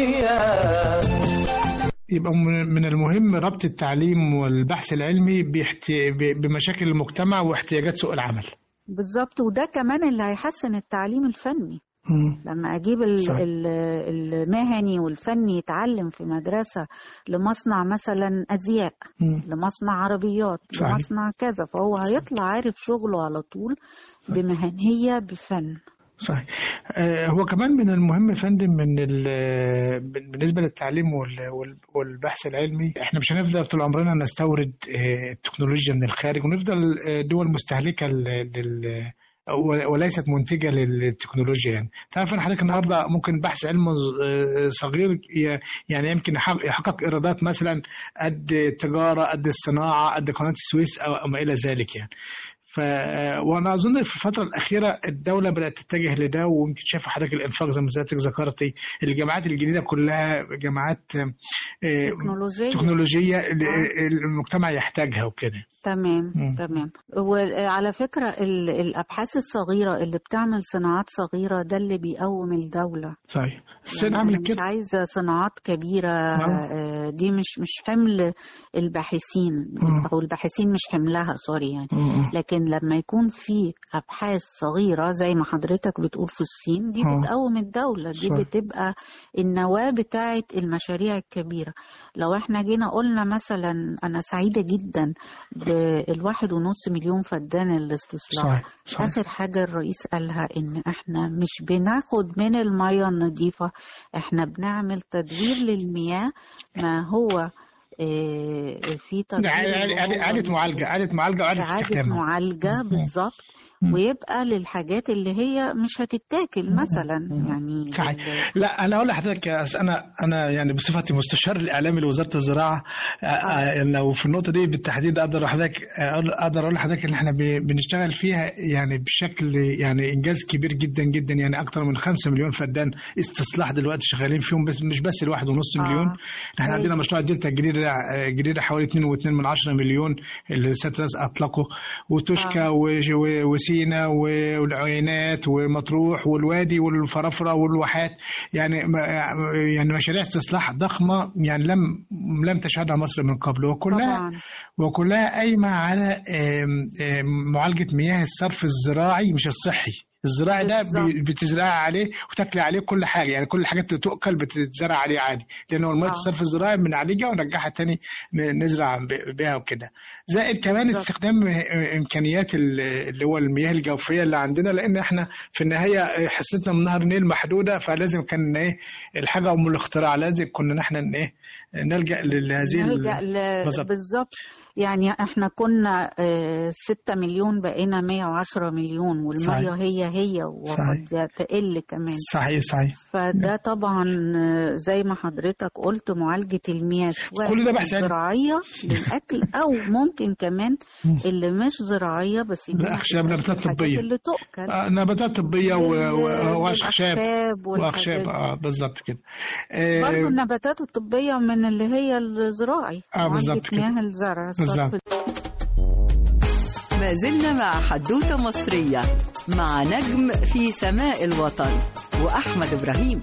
مصرية. يبقى من المهم ربط التعليم والبحث العلمي باحتي... بمشاكل المجتمع واحتياجات سوق العمل. بالظبط. وده كمان اللي هيحسن التعليم الفني. مم. لما أجيب ال- صح. ال- المهني والفني يتعلم في مدرسة لمصنع مثلا أزياء، مم. لمصنع عربيات، صحيح. لمصنع كذا، فهو هيطلع عارف شغله على طول بمهنية بفن. صحيح. آه هو كمان من المهم يا فندم من ال- بالنسبه للتعليم وال- وال- والبحث العلمي، احنا مش هنفضل طول عمرنا نستورد آه التكنولوجيا من الخارج ونفضل آه دول مستهلكه لل- لل- وليست منتجة للتكنولوجيا. يعني تعرف أن حضرتك النهاردة ممكن بحث علم صغير يعني يمكن يحقق إيرادات مثلا قد التجارة قد الصناعة قد قناة السويس أو ما إلى ذلك يعني. ف... وانا اظن في الفتره الاخيره الدوله بدات تتجه لده، ويمكن شايف حضرتك الانفاق زي ما حضرتك ذكرتي، الجامعات الجديده كلها جامعات تكنولوجيه تكنولوجيه المجتمع يحتاجها وكده. تمام م. تمام. وعلى فكره الابحاث الصغيره اللي بتعمل صناعات صغيره ده اللي بيقوم الدوله. صحيح. يعني أنا مش عايزه صناعات كبيره آه. دي مش مش حمل الباحثين م. او الباحثين مش حملها سوري يعني م. لكن لما يكون في ابحاث صغيره زي ما حضرتك بتقول في الصين دي م. بتقوم الدوله، دي صح. بتبقى النواه بتاعه المشاريع الكبيره. لو احنا جينا قلنا مثلا انا سعيده جدا الواحد ونص مليون فدان الاستصلاح، صحيح. صحيح. آخر حاجة الرئيس قالها إن إحنا مش بناخد من المياه النظيفة، إحنا بنعمل تدوير للمياه ما هو إيه في تدوير إعادة معالجة إعادة معالجة وإعادة استخدام معالجة بالظبط، ويبقى للحاجات اللي هي مش هتتاكل مثلا يعني. صحيح. لا انا اقول لحضرتك انا انا يعني بصفتي مستشار الاعلامي لوزاره الزراعه آه. لو في النقطه دي بالتحديد اقدر لحضرتك اقدر اقول لحضرتك ان احنا بنشتغل فيها يعني بشكل يعني انجاز كبير جدا جدا، يعني اكتر من خمسة مليون فدان استصلاح دلوقتي شغالين فيهم، بس مش بس الواحد ونص مليون. آه. احنا أي. عندنا مشروع دلتا الجديده جديده حوالي اتنين واتنين من عشرة مليون اللي سترس اطلقوا، وتشكى آه. وسي والعينات ومطروح والوادي والفرافره والواحات، يعني يعني مشاريع استصلاح ضخمه يعني لم لم تشهدها مصر من قبل، وكلها طبعا. وكلها قايمه على معالجه مياه الصرف الزراعي مش الصحي. الزراعي ده بتزرع عليه وتاكل عليه كل حاجه، يعني كل الحاجات اللي تؤكل بتزرع عليه عادي، لانه الميه الصرف الزراعي بنعالجها ونرجعها تاني نزرع بيها وكده. زائد كمان استخدام امكانيات اللي هو المياه الجوفيه اللي عندنا، لان احنا في النهايه حصتنا من نهر النيل محدوده، فلازم كان ايه الحاجه ام الاختراع، لازم كنا احنا ايه نلجا لهذه نلجا بالظبط. يعني احنا كنا ستة مليون بقينا مية وعشرة مليون، والمية هي هي وقد تقل كمان. صحيح صحيح. فده طبعا زي ما حضرتك قلت معالجة المياه سواء زراعية للأكل أو ممكن كمان اللي مش زراعية بس الأخشاب نباتات طبية اللي تؤكل آه نباتات طبية وأخشاب وأخشاب اه بالظبط كده. آه برضه النباتات الطبية من اللي هي الزراعي اه بالظبط كده مياه الزرع. ما زلنا مع حدوتة مصرية مع نجم في سماء الوطن وأحمد إبراهيم.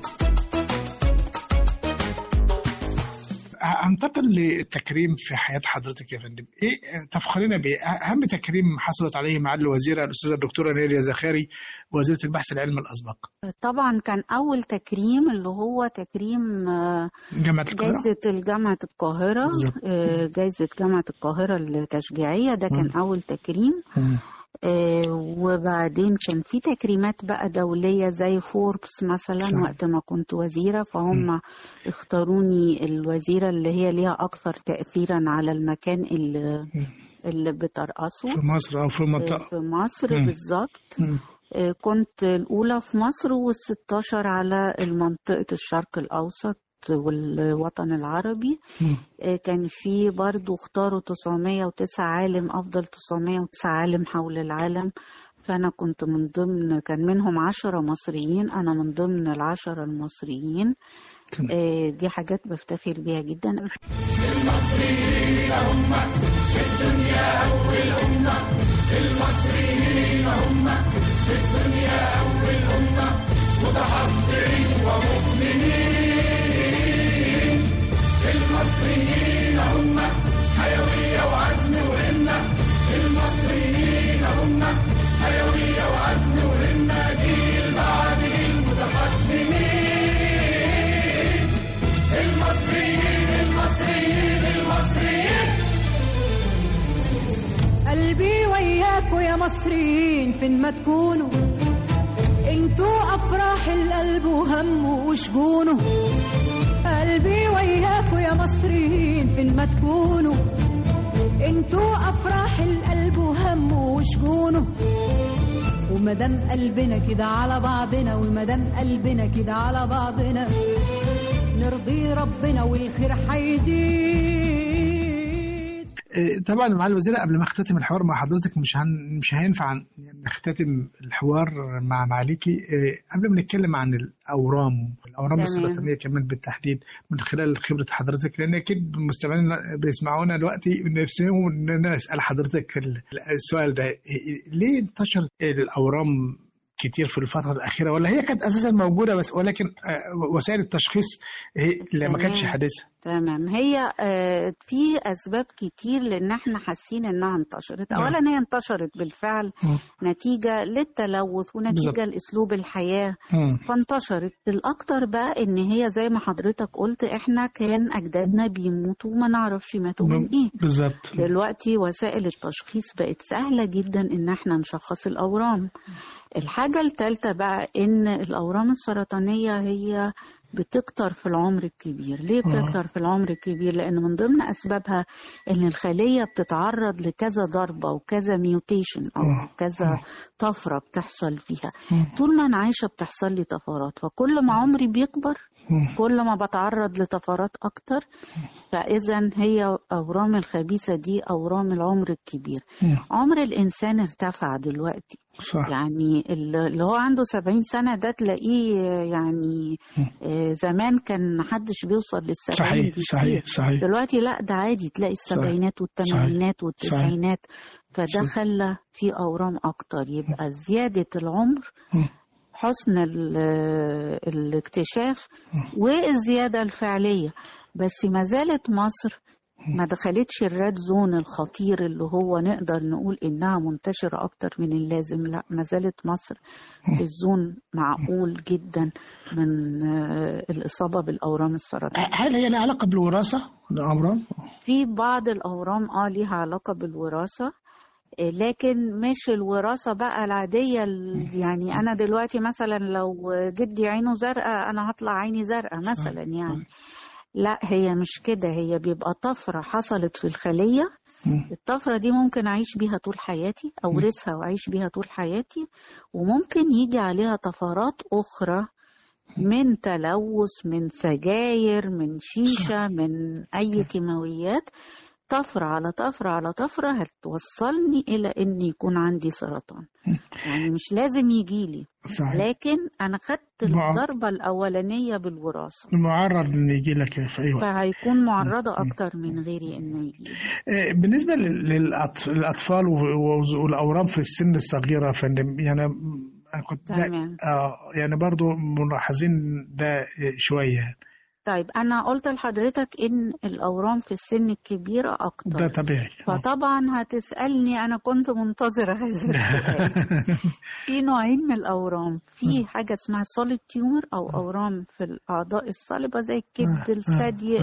انتقل للتكريم في حياة حضرتك يا فندم، ايه تفخرين بايه؟ اهم تكريم حصلت عليه معالي الوزيرة الاستاذة الدكتورة نيليا زخاري وزيرة البحث العلمي الاسبق. طبعا كان اول تكريم اللي هو تكريم جامعة القاهرة، جائزة الجامعة القاهرة، جائزة جامعة القاهرة التشجيعية، ده كان اول تكريم. م. آه وبعدين كان في تكريمات بقى دولية زي فوربس مثلا. صح. وقت ما كنت وزيرة فهم م. اختاروني الوزيرة اللي هي ليها أكثر تأثيرا على المكان اللي, اللي بترأسه في مصر أو في المنطقة. آه في مصر بالظبط. آه كنت الأولى في مصر والستاشر على المنطقة الشرق الأوسط والوطن العربي. م. كان في برضو اختاروا تسعمية وتسعة عالم، أفضل تسعمية وتسعة عالم حول العالم، فأنا كنت من ضمن، كان منهم عشرة مصريين، أنا من ضمن العشرة المصريين. اه دي حاجات بفتخر بيها جدا. المصريين هم في الدنيا أول أمة، المصريين هم في الدنيا أول أمة، متحضرين ومؤمنين. المصريين هم حيوية وعزم وهمة، المصريين هم حيوية وعزم وهمة، جيل بعد جيل متقدمين. المصريين المصريين المصريين. قلبي وياكوا يا مصريين فين ما تكونوا، انتوا أفراح القلب وهمه وشجونه. قلبي وياكوا يا مصريين فين ما تكونوا، انتوا أفراح القلب وهمه وشجونه. ومدام قلبنا كده على بعضنا ومدام قلبنا كده على بعضنا نرضي ربنا والخير هيزيد. طبعا معالي الوزيرة، قبل ما اختتم الحوار مع حضرتك مش هن... مش هينفع نختتم الحوار مع معاليكي قبل ما نتكلم عن الاورام الاورام السرطانيه كمان بالتحديد من خلال خبره حضرتك، لان اكيد المستمعين بيسمعونا دلوقتي نفسهم ان اسال حضرتك السؤال ده، ليه انتشرت الاورام كتير في الفترة الأخيرة، ولا هي كانت أساسا موجودة بس ولكن وسائل التشخيص هي اللي ما كانتش حديثة؟ تمام. هي في أسباب كتير لأن احنا حاسين إنها انتشرت. أولا هي انتشرت بالفعل م. نتيجة للتلوث ونتيجة لأسلوب الحياة م. فانتشرت. الأكتر بقى إن هي زي ما حضرتك قلت احنا كان أجدادنا بيموتوا وما نعرفش ماتوا من إيه. بالظبط. دلوقتي وسائل التشخيص بقت سهلة جدا إن احنا نشخص الأورام. الحاجة الثالثة بقى إن الأورام السرطانية هي بتكتر في العمر الكبير. ليه بتكتر في العمر الكبير؟ لأن من ضمن أسبابها إن الخلية بتتعرض لكذا ضربة وكذا ميوتيشن أو كذا طفرة بتحصل فيها. طول ما أنا عايشة بتحصل لي طفرات، فكل ما عمري بيكبر كل ما بتعرض لطفرات أكتر. فإذا هي أورام الخبيثة دي أورام العمر الكبير. عمر الإنسان ارتفع دلوقتي. صح. يعني اللي هو عنده سبعين سنة ده تلاقيه يعني زمان كان محدش بيوصل للسبعين دي. صحيح صحيح. دلوقتي لا، ده عادي تلاقي السبعينات والثمانينات والتسعينات. فده خلى في أورام أكتر. يبقى زيادة العمر، حسن الاكتشاف، والزيادة الفعلية. بس ما زالت مصر ما دخلتش الريد زون الخطير اللي هو نقدر نقول إنها منتشرة أكتر من اللازم. لا، ما زالت مصر في الزون معقول جدا من الإصابة بالأورام السرطانية. هل هي لها علاقة بالوراثة الأورام؟ في بعض الأورام آه ليها علاقة بالوراثة، لكن مش الوراثة بقى العادية. يعني أنا دلوقتي مثلا لو جدي عينه زرقاء أنا هطلع عيني زرقاء مثلا يعني. لا، هي مش كده. هي بيبقى طفرة حصلت في الخلية. الطفرة دي ممكن أعيش بيها طول حياتي، أورثها وأعيش بيها طول حياتي. وممكن يجي عليها طفرات أخرى من تلوث، من سجاير، من شيشة، من أي كيماويات. طفرة على طفرة على طفرة هتوصلني إلى إن يكون عندي سرطان. يعني مش لازم يجيلي، لكن أنا خدت الضربة الأولانية بالوراثة. معرض إن يجي لك في أي وقت، فهيكون معرضة أكتر من غيري إنه يجي. بالنسبة للأطفال والأورام في السن الصغيرة فندم، يعني أنا كنت آه يعني برضو ملاحظين ده شوية. طيب أنا قلت لحضرتك إن الأورام في السن الكبيرة أكتر. ده طبيعي. فطبعا هتسألني، أنا كنت منتظرة هذا السؤال. في نوعين من الأورام. في حاجة اسمها solid tumor أو أورام في الأعضاء الصلبة زي الكبد، الثدي،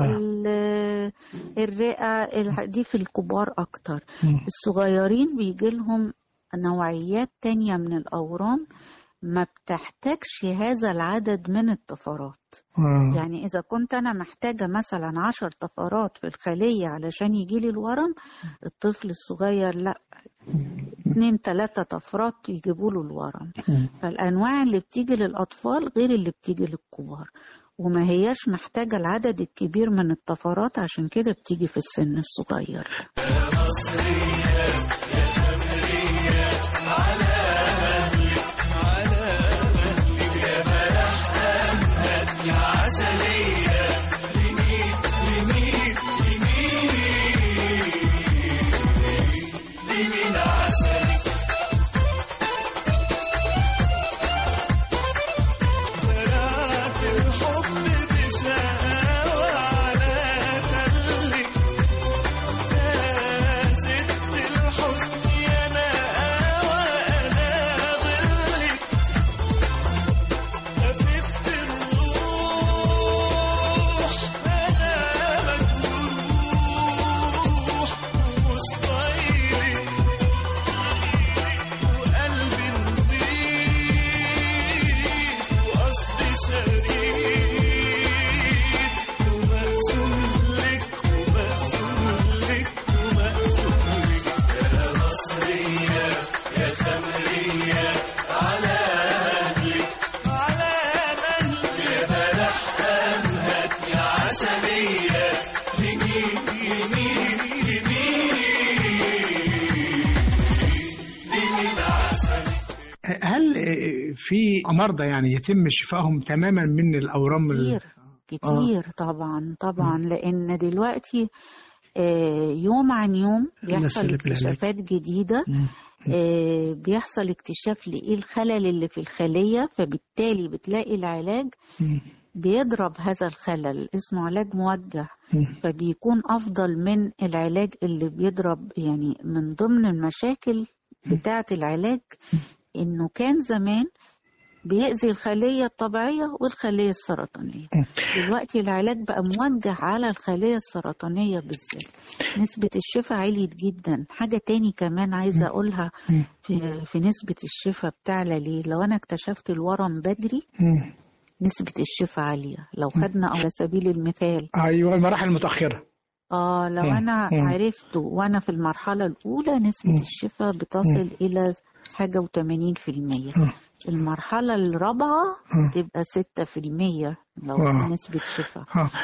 الرئة. دي في الكبار أكتر. الصغيرين بيجي لهم نوعيات تانية من الأورام ما بتحتاجش هذا العدد من الطفرات. آه. يعني إذا كنت أنا محتاجة مثلا عشر طفرات في الخلية علشان يجيلي الورم، الطفل الصغير لا، اتنين تلاتة طفرات يجيبوا له الورم. فالأنواع اللي بتيجي للأطفال غير اللي بتيجي للكبار، وما هياش محتاجة العدد الكبير من الطفرات، عشان كده بتيجي في السن الصغير. يا مصرية يا خمرية على يا عسلية لمين لمين لمين لمين عسل. زرعت الحب بشقاوة على خلك يا ست الحسن يا نقاوة أنا ظلك خففت في مرضى يعني يتم شفائهم تماما من الأورام كتير كتير آه. طبعا طبعا م. لأن دلوقتي يوم عن يوم بيحصل اكتشافات جديدة. آه بيحصل اكتشاف لإيه الخلل اللي في الخلية، فبالتالي بتلاقي العلاج بيضرب هذا الخلل، اسمه علاج موجه، فبيكون أفضل من العلاج اللي بيضرب. يعني من ضمن المشاكل بتاعة العلاج إنه كان زمان بيأذي الخلية الطبيعية والخلية السرطانية. دلوقتي العلاج بقى موجه على الخلية السرطانية بالذات، نسبة الشفاء عليت جدا. حاجة تاني كمان عايزة أقولها في, في نسبة الشفاء بتعلى ليه؟ لو أنا اكتشفت الورم بدري نسبة الشفاء عالية. لو خدنا على سبيل المثال أيوة المراحل المتأخرة، آه لو أنا عرفته وأنا في المرحلة الأولى نسبة الشفاء بتصل إلى حاجة وثمانين في المية. المرحلة الرابعة تبقى ستة في المية لو في نسبة شفاء.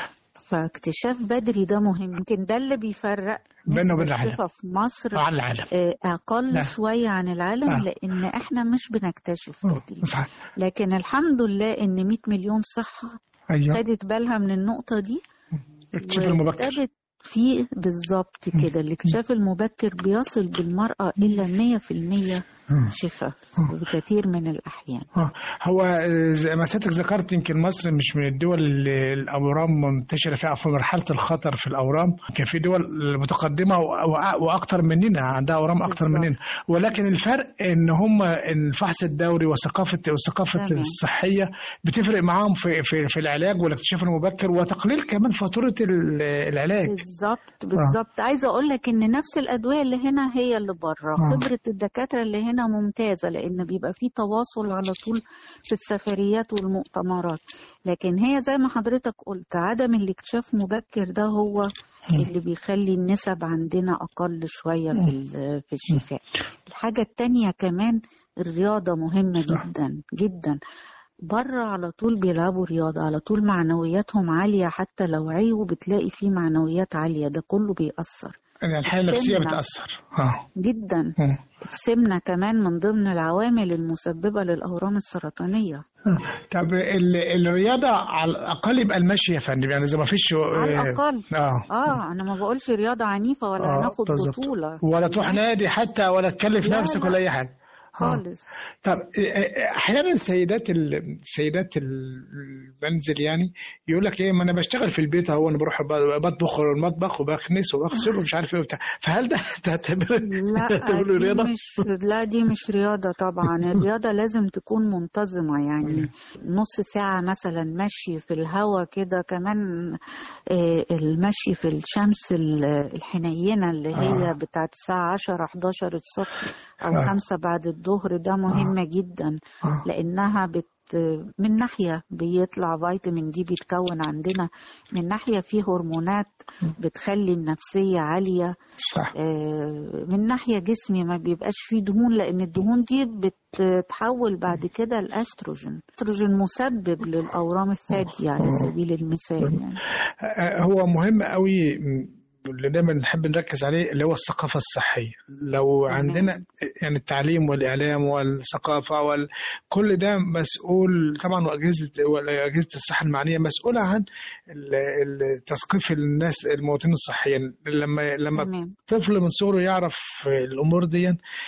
فاكتشاف بدري ده مهم، يمكن ده اللي بيفرق بينه وبين الشفاء في مصر عن العالم. أقل لا. شوية عن العالم لا. لأن إحنا مش بنكتشف بدري. لكن الحمد لله إن مئة مليون صحة أيوة. خدت بالها من النقطة دي، اكتشاف المبكر في بالظبط كده. الاكتشاف المبكر بيصل بالمرأة إلى مية في المية شفاء بكثير من الأحيان. هو زي ما سيادتك ذكرت يمكن مصر مش من الدول اللي الأورام منتشرة فيها في مرحلة الخطر في الأورام. كان في دول متقدمة وأكثر مننا عندها أورام أكثر مننا، ولكن الفرق إن هم الفحص الدوري وثقافة والثقافة الصحية بتفرق معاهم في في في العلاج والاكتشاف المبكر وتقليل كمان فاتورة العلاج. بالظبط بالظبط. عايزة أقول لك إن نفس الأدوية اللي هنا هي اللي بره. خبرة الدكاترة اللي هنا ممتازة لأن بيبقى فيه تواصل على طول في السفريات والمؤتمرات، لكن هي زي ما حضرتك قلت عدم الاكتشاف مبكر ده هو اللي بيخلي النسب عندنا أقل شوية في في الشفاء. الحاجة التانية كمان الرياضة مهمة جدا جدا. بره على طول بيلعبوا رياضة، على طول معنوياتهم عالية، حتى لو عيوا بتلاقي فيه معنويات عالية، ده كله بيأثر. يعني الحالة النفسية بتأثر ها. جدا. م. السمنة كمان من ضمن العوامل المسببة للأورام السرطانية. طب الرياضة على الأقل يبقى المشي يا فندم، يعني إذا ما فيش على الأقل آه. آه أنا ما بقولش رياضة عنيفة ولا آه. ناخد بطولة ولا تروح نادي حتى ولا تكلف نفسك ولا أي حاجة خالص. طب احيانا سيدات السيدات المنزل يعني يقول لك ايه، ما انا بشتغل في البيت اهو، انا بروح بطبخ المطبخ وبخنس وبغسل ومش عارف ايه وبتاع، فهل ده تعتبر لا رياضه؟ مش لا دي مش رياضه طبعا. الرياضه لازم تكون منتظمه، يعني نص ساعه مثلا مشي في الهواء كده، كمان المشي في الشمس الحنينه اللي هي بتاعت الساعه عشرة حداشر الصبح او خمسة بعد الظهر، ده مهمة جدا لأنها بت من ناحية بيطلع فيتامين دي بيتكون عندنا، من ناحية فيه هرمونات بتخلي النفسية عالية صح. من ناحية جسمي ما بيبقاش فيه دهون، لأن الدهون دي بتتحول بعد كده الأستروجين. الأستروجين مسبب للأورام الثدي على سبيل المثال. يعني هو مهم قوي اللي دايما نحب نركز عليه اللي هو الثقافة الصحية. لو عندنا يعني التعليم والإعلام والثقافة وكل ده مسؤول طبعا، وأجهزة وأجهزة الصحة المعنية مسؤولة عن تثقيف الناس المواطنين الصحيين. لما لما طفل من صغره يعرف الأمور دي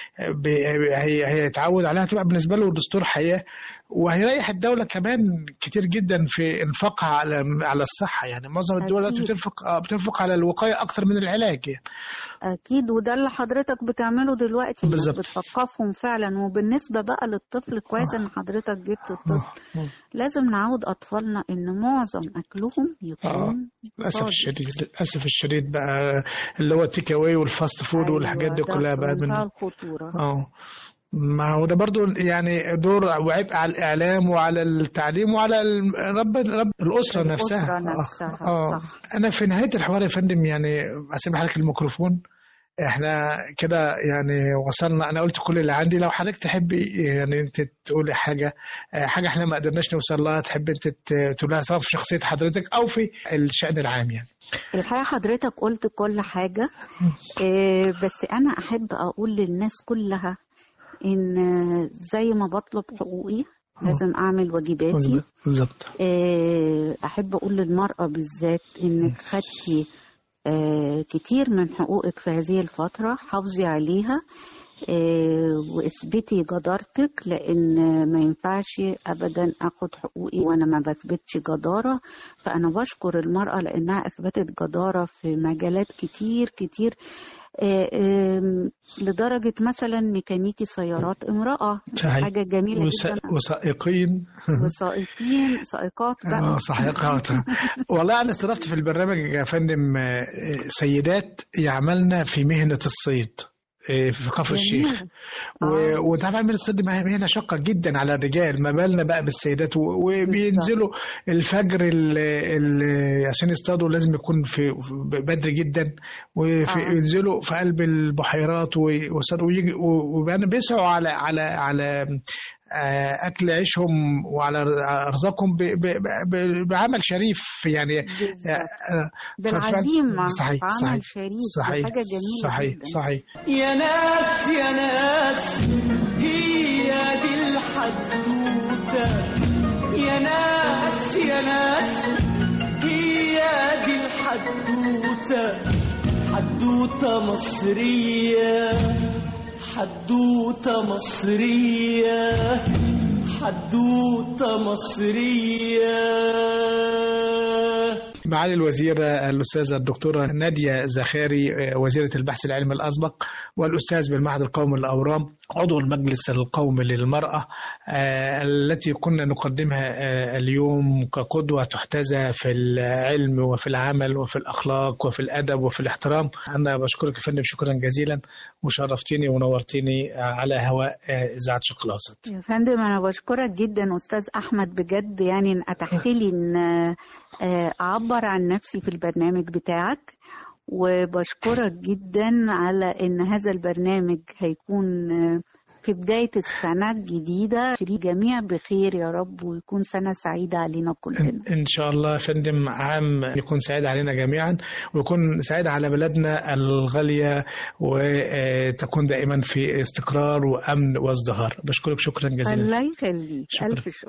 هيتعود عليها، تبقى بالنسبة له دستور حياة، وهيريح الدولة كمان كتير جدا في انفاقها على على الصحة. يعني معظم الدول دلوقتي بتنفق بتنفق على الوقاية أكتر من العلاج يعني. أكيد، وده اللي حضرتك بتعمله دلوقتي بالظبط، بتثقفهم فعلا. وبالنسبة بقى للطفل، كويس إن حضرتك جبت الطفل. لازم نعود أطفالنا إن معظم أكلهم يكون للأسف الشديد للأسف الشديد بقى اللي هو التيك أواي والفاست فود أيوة والحاجات دي كلها بقى من الخطورة. اه ما هو ده برضو يعني دور وعبء على الإعلام وعلى التعليم وعلى رب رب الأسرة, الأسرة نفسها, نفسها. آه. صح. أنا في نهاية الحوار يا فندم يعني أسيب حضرتك الميكروفون. احنا كده يعني وصلنا، انا قلت كل اللي عندي. لو حضرتك تحبي يعني انت تقولي حاجه حاجه احنا ما قدرناش نوصل لها، تحبي انت تقولها سواء في شخصيه حضرتك او في الشأن العام؟ يعني الحقيقه حضرتك قلت كل حاجه، إيه بس انا احب اقول للناس كلها إن زي ما بطلب حقوقي لازم أعمل واجباتي. بالظبط. أحب أقول للمرأة بالذات إنك خدتي كتير من حقوقك في هذه الفترة، حافظي عليها واثبتي جدارتك، لأن ما ينفعش أبدا أخد حقوقي وأنا ما بثبتش جدارة. فأنا بشكر المرأة لأنها أثبتت جدارة في مجالات كتير كتير، لدرجة مثلا ميكانيكي سيارات امرأة، صحيح. حاجة جميلة وس... جدا. وسائقين وسائقين سائقات بقى. سائقات. والله أنا استضفت في البرنامج يا فندم سيدات يعملن في مهنة الصيد في كفر الشيخ، وطبعا مهنة الصيد مهنة شاقة جدا على الرجال، ما بالنا بقى بالسيدات، وبينزلوا الفجر عشان يصطادوا، لازم يكون في بدري جدا، وينزلوا في قلب البحيرات ويصطادوا، ويجي بيسعوا على على على أكل عيشهم وعلى أرزاقهم بعمل شريف يعني، بالعزيمة. صحيح عمل صحيح شريف، صحيح حاجة جميلة صحيح جدا. صحيح. يا ناس يا ناس هي دي الحدوتة، يا ناس يا ناس هي دي الحدوتة، حدوتة مصرية، حدوتة مصرية، حدوتة مصرية. معالي الوزيرة الأستاذة الدكتورة نادية زخاري، وزيرة البحث العلمي الأسبق، والأستاذ بالمعهد القومي للأورام، عضو المجلس القومي للمرأة، التي كنا نقدمها اليوم كقدوة تحتذى في العلم وفي العمل وفي الأخلاق وفي الأدب وفي الاحترام. أنا بشكرك يا فندم شكرا جزيلا، وشرفتيني ونورتيني على هواء إذاعة شرق الأوسط. يا فندم أنا بشكرك جدا أستاذ أحمد، بجد يعني أتحت لي إن أعبر عن نفسي في البرنامج بتاعك، وبشكرك جدا على إن هذا البرنامج هيكون في بداية السنة الجديدة الجميع بخير يا رب، ويكون سنة سعيدة علينا كلنا إن شاء الله يا فندم. عام يكون سعيد علينا جميعا، ويكون سعيد على بلدنا الغالية، وتكون دائما في استقرار وأمن وازدهار. بشكرك شكرا جزيلا. الله يخليك، ألف شكر.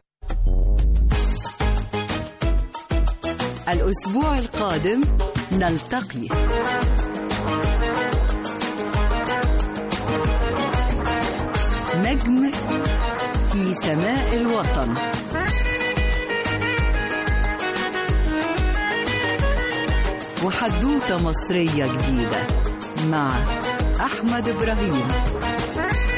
الأسبوع القادم نلتقي. نجم في سماء الوطن. وحدوتة مصرية جديدة مع أحمد إبراهيم.